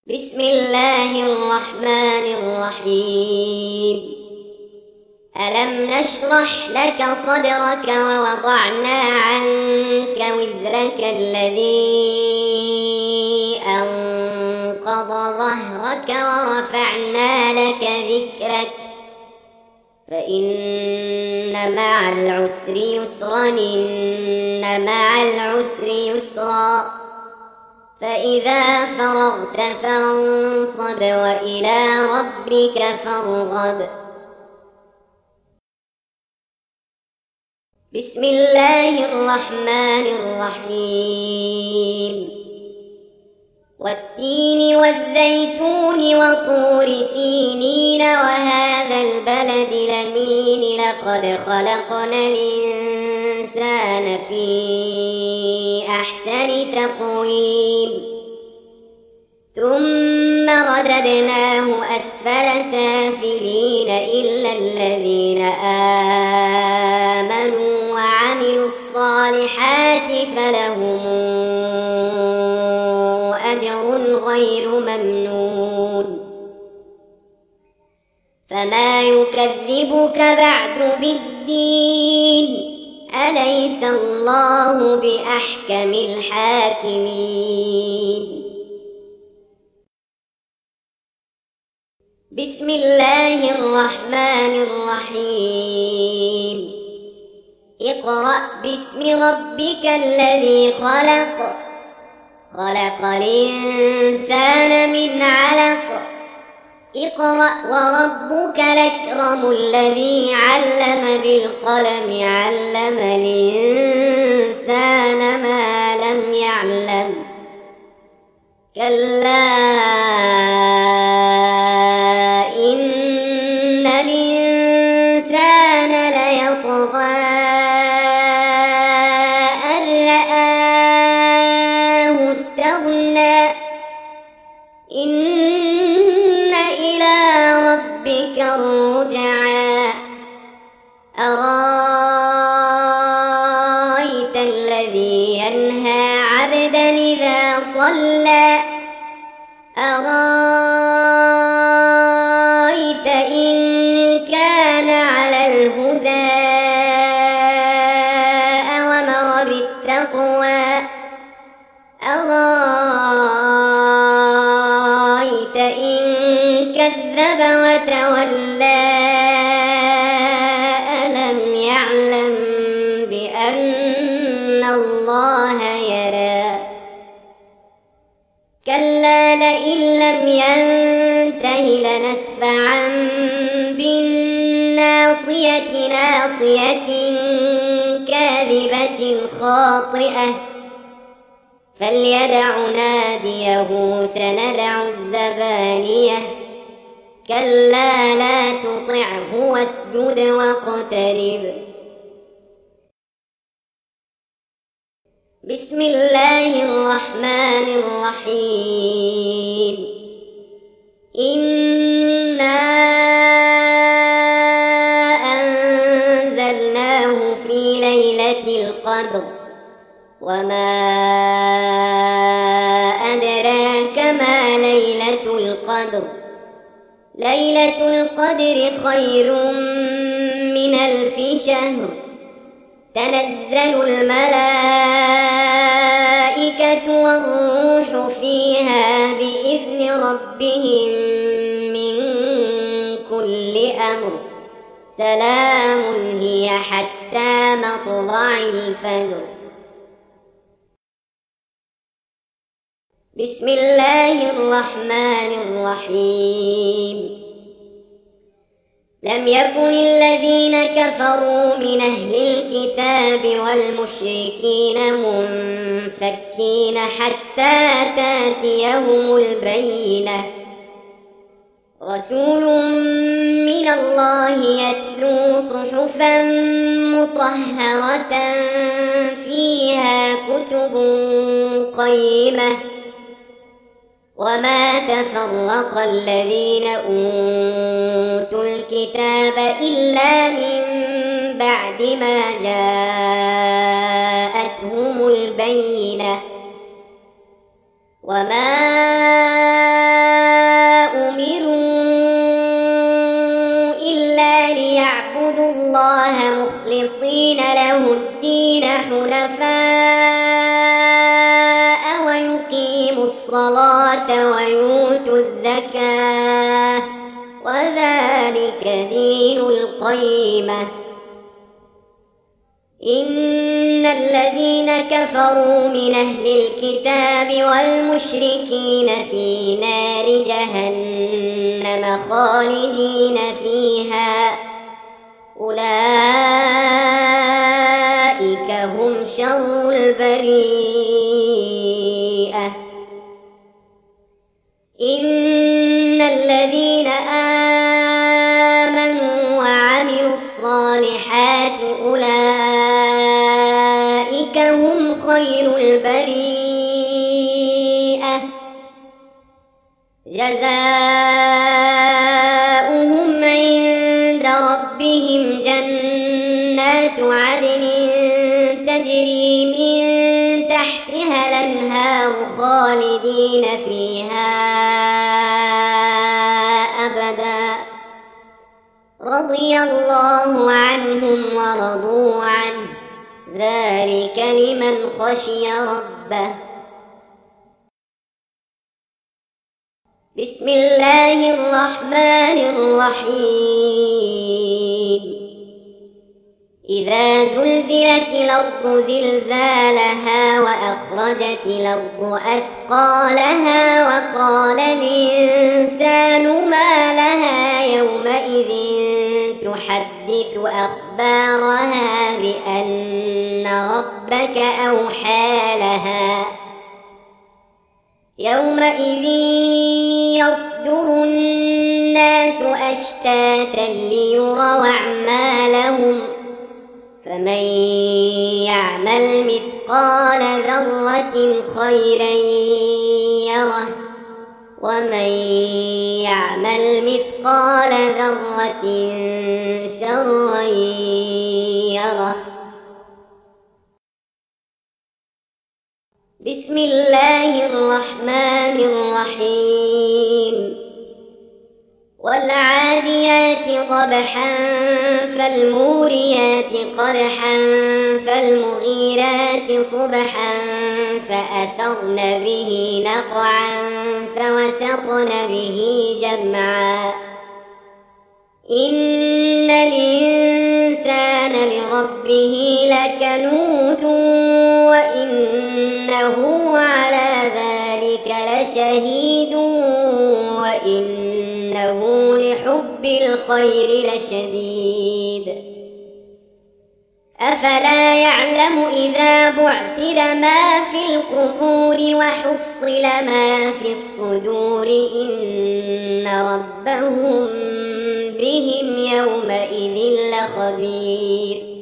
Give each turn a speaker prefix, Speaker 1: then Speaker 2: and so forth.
Speaker 1: بسم الله الرحمن الرحيم. ألم نشرح لك صدرك ووضعنا عنك وزرك الذي أنقض ظهرك ورفعنا لك ذكرك فإن مع العسر يسرا إن مع العسر يسرا فإذا فرغت فانصب وإلى ربك فارغب. بسم الله الرحمن الرحيم. والتين والزيتون وطور سينين وهذا البلد الأمين لقد خلقنا الإنسان في أحسن تقويم ثم رددناه أسفل سافلين إلا الذين آمنوا وعملوا الصالحات فلهم أجر غير ممنون. فما يكذبك بعد بالدين أليس الله بأحكم الحاكمين. بسم الله الرحمن الرحيم. اقرأ باسم ربك الذي خلق خلق الإنسان من علق اقرأ وربك الأكرم الذي علم بالقلم علم الإنسان ما لم يعلم كلا إن الإنسان ليطغى أن رآه استغنى إن إلى ربك الرجعى أرأيت الذي ينهى عبدا إذا صلى أرأيت إن كان على الهدى أوامر بالتقوى أرأيت إن كذب وتولى ألم يعلم بأن الله يرى كلا لئن لم ينته لنسفعا بالناصية ناصية كاذبة خاطئة فليدع ناديه سندع الزبانية كلا لا تطعه واسجد واقترب. بسم الله الرحمن الرحيم. إنا أنزلناه في ليلة القدر وما أدراك ما ليلة القدر ليلة القدر خير من 1000 شهر تنزل الملائكة والروح فيها بإذن ربهم من كل أمر سلام هي حتى مطلع الفجر. بسم الله الرحمن الرحيم. لم يكن الذين كفروا من أهل الكتاب والمشركين منفكين حتى تأتيهم البينة رسول من الله يتلو صحفا مطهرة فيها كتب قيمة وما تفرق الذين أوتوا الكتاب إلا من بعد ما جاءتهم البينة وما مخلصين له الدين حنفاء ويقيموا الصلاة ويؤتوا الزكاة وذلك دين القيمة. إن الذين كفروا من أهل الكتاب والمشركين في نار جهنم خالدين فيها أولئك هم شر البريئة. إن الذين آمنوا وعملوا الصالحات أولئك هم خير البريئة جزاؤهم عند ربهم جنات عدن تجري من تحتها الأنهار خالدين فيها أبدا رضي الله عنهم ورضوا عنه ذلك لمن خشي ربه. بسم الله الرحمن الرحيم. إذا زلزلت الأرض زلزالها وأخرجت الأرض أثقالها وقال الإنسان ما لها يومئذ تحدث أخبارها بأن ربك أوحى لها يومئذ يصدر الناس أشتاتا ليروا أعمالهم فمن يعمل مثقال ذرة خيرا يره ومن يعمل مثقال ذرة شرا يره. بسم الله الرحمن الرحيم. والعاديات ضبحا فالموريات قدحا فالمغيرات صبحا فأثرن به نقعا فوسطن به جمعا. إن الإنسان لربه لكنود وإنه على ذلك لشهيد وإنه لحب الخير لشديد. أفلا يعلم إذا بعثر ما في القبور وحصل ما في الصدور إن ربهم بهم يومئذ لخبير.